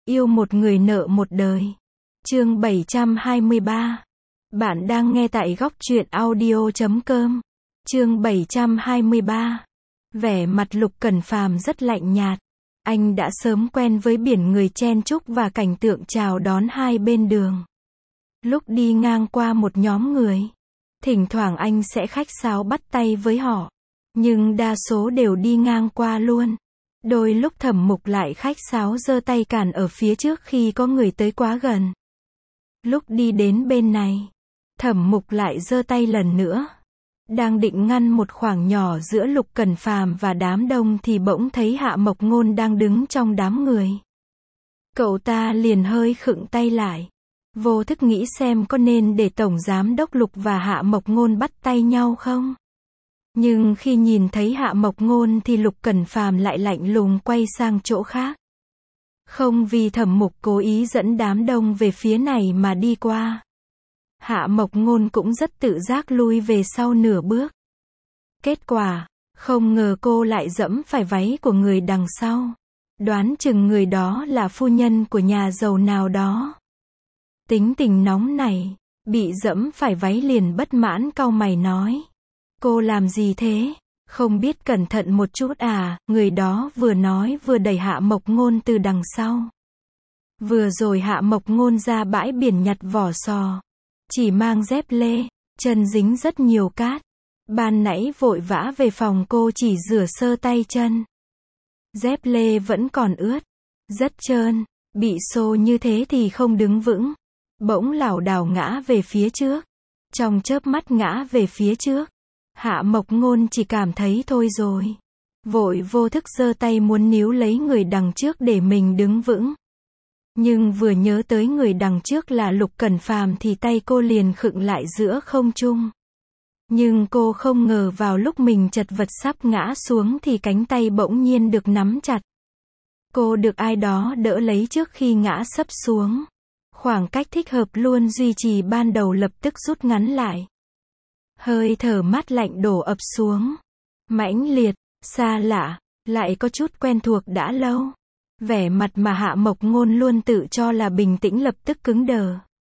Yêu một người nợ một đời. Chương 723. Bạn đang nghe tại góc truyện audio.com. Chương 723. Vẻ mặt Lục Cẩn Phàm rất lạnh nhạt. Anh đã sớm quen với biển người chen chúc và cảnh tượng chào đón hai bên đường. Lúc đi ngang qua một nhóm người, thỉnh thoảng anh sẽ khách sáo bắt tay với họ, nhưng đa số đều đi ngang qua luôn. Đôi lúc Thẩm Mục lại khách sáo giơ tay cản ở phía trước khi có người tới quá gần. Lúc đi đến bên này, Thẩm Mục lại giơ tay lần nữa. Đang định ngăn một khoảng nhỏ giữa Lục Cẩn Phàm và đám đông thì bỗng thấy Hạ Mộc Ngôn đang đứng trong đám người. Cậu ta liền hơi khựng tay lại, vô thức nghĩ xem có nên để Tổng Giám đốc Lục và Hạ Mộc Ngôn bắt tay nhau không? Nhưng khi nhìn thấy Hạ Mộc Ngôn thì Lục Cẩn Phàm lại lạnh lùng quay sang chỗ khác. Không vì Thẩm Mục cố ý dẫn đám đông về phía này mà đi qua. Hạ Mộc Ngôn cũng rất tự giác lui về sau nửa bước. Kết quả, không ngờ cô lại dẫm phải váy của người đằng sau. Đoán chừng người đó là phu nhân của nhà giàu nào đó. Tính tình nóng này, bị dẫm phải váy liền bất mãn cau mày nói. Cô làm gì thế? Không biết cẩn thận một chút à? Người đó vừa nói vừa đẩy Hạ Mộc Ngôn từ đằng sau. Vừa rồi Hạ Mộc Ngôn ra bãi biển nhặt vỏ sò. Chỉ mang dép lê, chân dính rất nhiều cát. Ban nãy vội vã về phòng cô chỉ rửa sơ tay chân. Dép lê vẫn còn ướt, rất trơn, bị xô như thế thì không đứng vững. Bỗng lảo đảo ngã về phía trước. Trong chớp mắt ngã về phía trước. Hạ Mộc Ngôn chỉ cảm thấy thôi rồi. Vội vô thức giơ tay muốn níu lấy người đằng trước để mình đứng vững. Nhưng vừa nhớ tới người đằng trước là Lục Cẩn Phàm thì tay cô liền khựng lại giữa không trung. Nhưng cô không ngờ vào lúc mình chật vật sắp ngã xuống thì cánh tay bỗng nhiên được nắm chặt. Cô được ai đó đỡ lấy trước khi ngã sấp xuống. Khoảng cách thích hợp luôn duy trì ban đầu lập tức rút ngắn lại. Hơi thở mát lạnh đổ ập xuống. Mãnh liệt, xa lạ, lại có chút quen thuộc đã lâu. Vẻ mặt mà Hạ Mộc Ngôn luôn tự cho là bình tĩnh lập tức cứng đờ.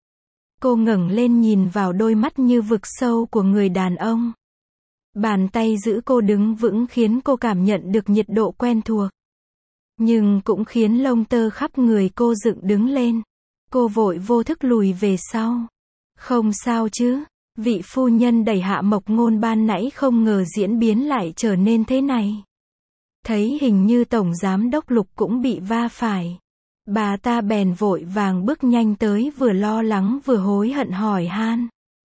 Cô ngẩng lên nhìn vào đôi mắt như vực sâu của người đàn ông. Bàn tay giữ cô đứng vững khiến cô cảm nhận được nhiệt độ quen thuộc. Nhưng cũng khiến lông tơ khắp người cô dựng đứng lên. Cô vội vô thức lùi về sau. Không sao chứ? Vị phu nhân đẩy Hạ Mộc Ngôn ban nãy không ngờ diễn biến lại trở nên thế này. Thấy hình như Tổng Giám đốc Lục cũng bị va phải. Bà ta bèn vội vàng bước nhanh tới vừa lo lắng vừa hối hận hỏi han.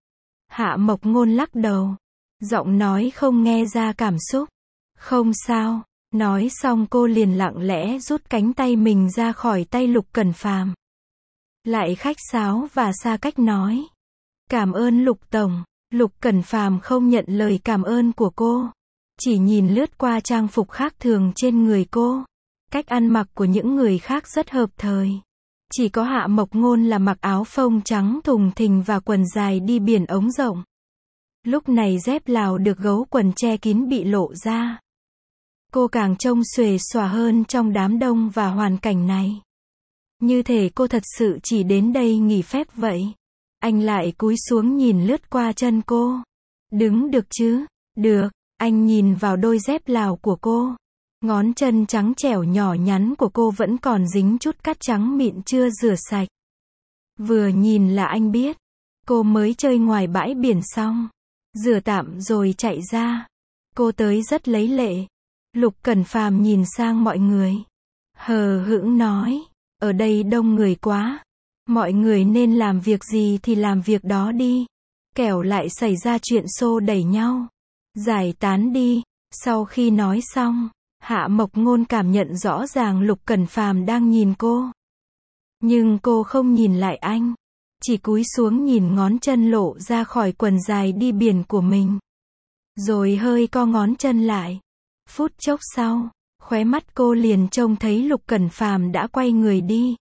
Hạ Mộc Ngôn lắc đầu. Giọng nói không nghe ra cảm xúc. Không sao. Nói xong cô liền lặng lẽ rút cánh tay mình ra khỏi tay Lục Cẩn Phàm. Lại khách sáo và xa cách nói. Cảm ơn Lục Tổng. Lục Cẩn Phàm không nhận lời cảm ơn của cô. Chỉ nhìn lướt qua trang phục khác thường trên người cô. Cách ăn mặc của những người khác rất hợp thời. Chỉ có Hạ Mộc Ngôn là mặc áo phông trắng thùng thình và quần dài đi biển ống rộng. Lúc này dép Lào được gấu quần che kín bị lộ ra. Cô càng trông xuề xòa hơn trong đám đông và hoàn cảnh này. Như thể cô thật sự chỉ đến đây nghỉ phép vậy. Anh lại cúi xuống nhìn lướt qua chân cô. Đứng được chứ? Được. Anh nhìn vào đôi dép Lào của cô. Ngón chân trắng trẻo nhỏ nhắn của cô vẫn còn dính chút cát trắng mịn chưa rửa sạch. Vừa nhìn là anh biết. Cô mới chơi ngoài bãi biển xong. Rửa tạm rồi chạy ra. Cô tới rất lấy lệ. Lục Cẩn Phàm nhìn sang mọi người. Hờ hững nói. Ở đây đông người quá. Mọi người nên làm việc gì thì làm việc đó đi. Kẻo lại xảy ra chuyện xô đẩy nhau. Giải tán đi. Sau khi nói xong, Hạ Mộc Ngôn cảm nhận rõ ràng Lục Cẩn Phàm đang nhìn cô. Nhưng cô không nhìn lại anh. Chỉ cúi xuống nhìn ngón chân lộ ra khỏi quần dài đi biển của mình. Rồi hơi co ngón chân lại. Phút chốc sau, khóe mắt cô liền trông thấy Lục Cẩn Phàm đã quay người đi.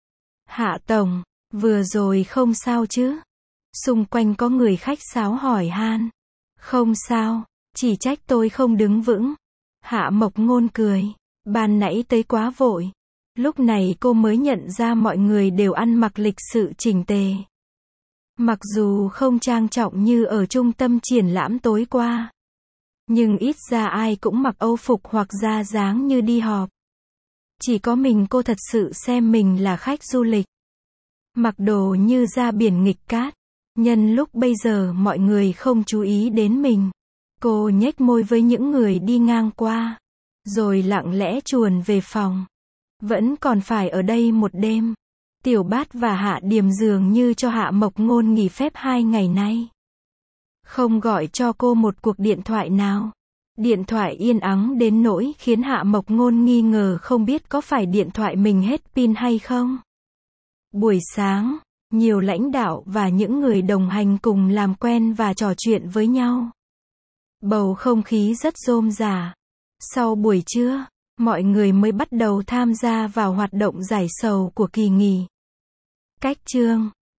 Hạ Tổng, vừa rồi không sao chứ? Xung quanh có người khách sáo hỏi han. Không sao, chỉ trách tôi không đứng vững. Hạ Mộc Ngôn cười. Ban nãy tới quá vội. Lúc này cô mới nhận ra mọi người đều ăn mặc lịch sự chỉnh tề. Mặc dù không trang trọng như ở trung tâm triển lãm tối qua, nhưng ít ra ai cũng mặc âu phục hoặc ra dáng như đi họp. Chỉ có mình cô thật sự xem mình là khách du lịch. Mặc đồ như ra biển nghịch cát. Nhân lúc bây giờ mọi người không chú ý đến mình, cô nhếch môi với những người đi ngang qua, rồi lặng lẽ chuồn về phòng. Vẫn còn phải ở đây một đêm. Tiểu Bát và Hạ Điềm dường như cho Hạ Mộc Ngôn nghỉ phép 2 ngày nay. Không gọi cho cô một cuộc điện thoại nào. Điện thoại yên ắng đến nỗi khiến Hạ Mộc Ngôn nghi ngờ không biết có phải điện thoại mình hết pin hay không. Buổi sáng, nhiều lãnh đạo và những người đồng hành cùng làm quen và trò chuyện với nhau. Bầu không khí rất rôm rả. Sau buổi trưa, mọi người mới bắt đầu tham gia vào hoạt động giải sầu của kỳ nghỉ. Cách chương